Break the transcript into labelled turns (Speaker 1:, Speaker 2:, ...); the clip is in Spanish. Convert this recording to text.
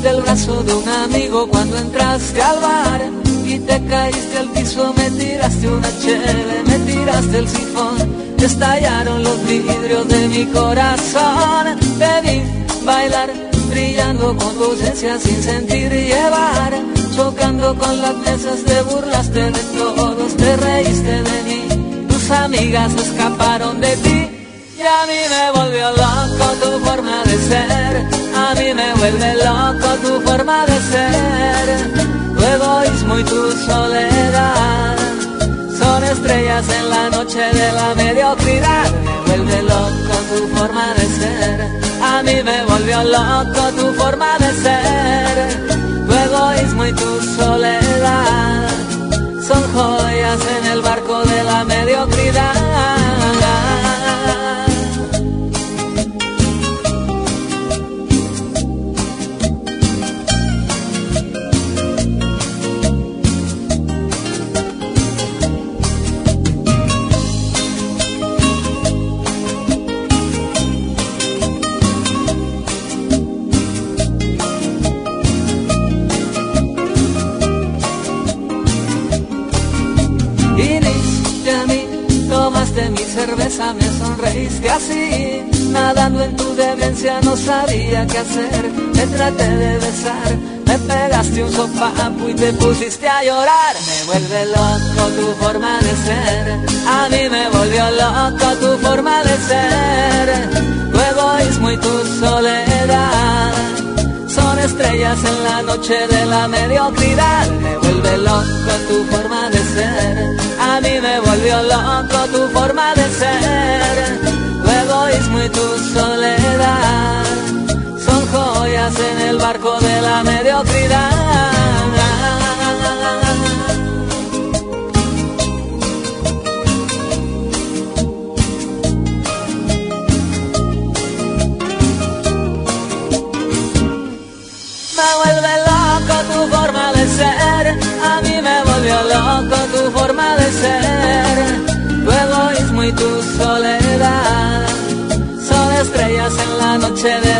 Speaker 1: soltaste el brazo de un amigo cuando entraste al bar y te caíste al piso, me tiraste una cheve, me tiraste el sifón, estallaron los vidrios de mi corazón. Te vi bailar, brillando con tu ausencia sin sentir llevar, chocando con las mesas, te burlaste de todos, te reíste de mí, tus amigas escaparon de ti. Y a mí me volvió loco tu forma de ser, a mí me vuelve loco tu forma de ser. Tu egoísmo y tu soledad son estrellas en la noche de la mediocridad. Me vuelve loco tu forma de ser, a mí me volvió loco tu forma de ser. Tu egoísmo y tu soledad son joyas en el barco de la mediocridad. De mi cerveza me sonreíste así, nadando en tu demencia no sabía qué hacer. Me traté de besar, me pegaste un sopapo y te pusiste a llorar. Me vuelve loco tu forma de ser, a mí me volvió loco tu forma de ser. Tu egoísmo y tu soledad son estrellas en la noche de la mediocridad. Me vuelve loco tu forma de ser, a mí me volvió loco tu forma de ser. Tu egoísmo y tu soledad son joyas en el barco de la mediocridad. Me vuelve loco tu forma de ser, a mí me volvió loco tu forma de ser. Tu egoísmo y tu soledad son estrellas en la noche de